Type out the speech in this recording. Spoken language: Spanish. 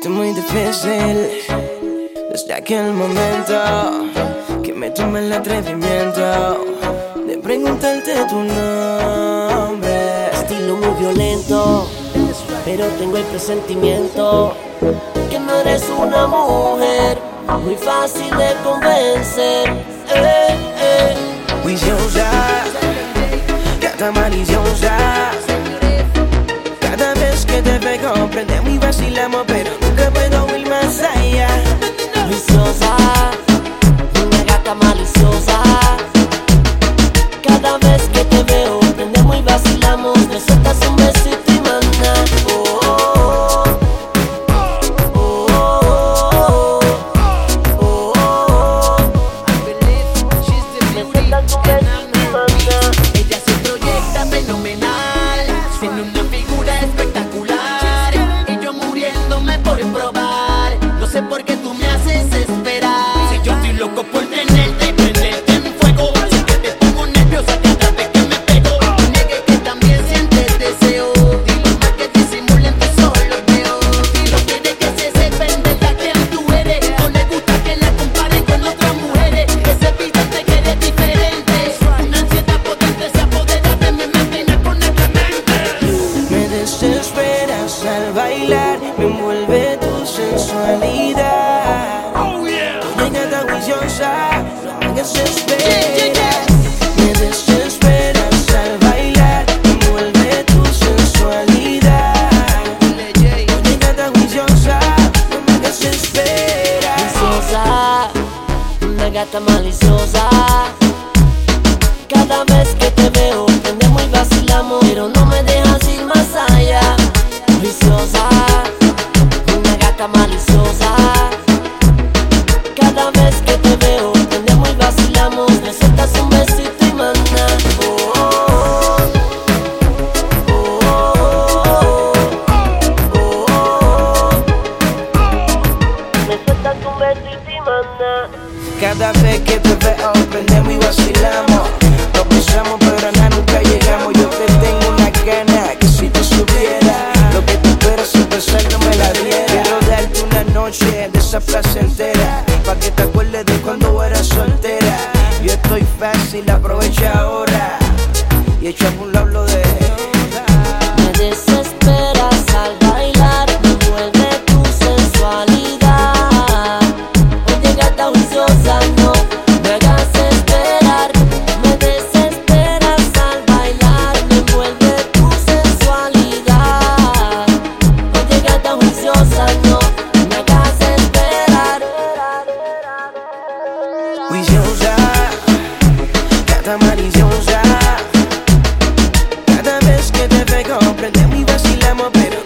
Esto es muy difícil desde aquel momento que me tomé el atrevimiento de preguntarte tu nombre. Estilo muy violento, pero tengo el presentimiento que no eres una mujer muy fácil de convencer. Juiciosa, gata maliciosa. Cada vez que te veo prendemos y vacilamos, pero nunca puedo ir más allá. Viciosa, una gata maliciosa. Cada vez que te veo prendemos y vacilamos, me sueltas un besito y manda. Ella se proyecta fenomenal, tiene una figura espectacular y yo muriéndome por probar. No sé por qué tú me haces esperar. Si yo estoy loco por tenerte y prenderte en fuego, si que te pongo nerviosa cada vez que me pego. Niegue que también sientes deseo, y lo más que disimulen tus ojos veo. Y no quiere que se sepan de la que tú eres, no le gusta que la comparen con otras mujeres. Ese picante que eres diferente, una ansiedad potente se apodera de mi mente y me pone clemente. Me desesperas al bailar, me envuelve tu sensualidad. Oye, gata juiciosa, no me desesperas. Me desesperas al bailar, me envuelve tu sensualidad. Oye, gata juiciosa, no me desesperas. Viciosa, una gata maliciosa. Cada vez que te veo prendemos y vacilamos, pero no me dejas ir más allá. Viciosa, una gata maliciosa. Cada vez que te veo prendemos y vacilamos, me sueltas un besito y manda. Me sueltas un besito y manda. Cada vez que te veo prendemos y vacilamos. Lo pensamos pero nada nunca llegamos. Yo te tengo una gana que si tú supieras lo que tú esperas sin pensar no me la diera. Quiero darte una noche de esa placentera, pa' que te acuerdes de cuando eras soltera. Yo estoy fácil, aprovecha ahora y echa por un lado lo de. Me desesperas al bailar, me envuelve tu sensualidad. Oye, gata juiciosa, no me hagas esperar. Me desesperas al bailar, me envuelve tu sensualidad. Oye, gata juiciosa, no me hagas esperar. Juiciosa, gata maliciosa. Cada vez que te veo prendemos y vacilamos, pero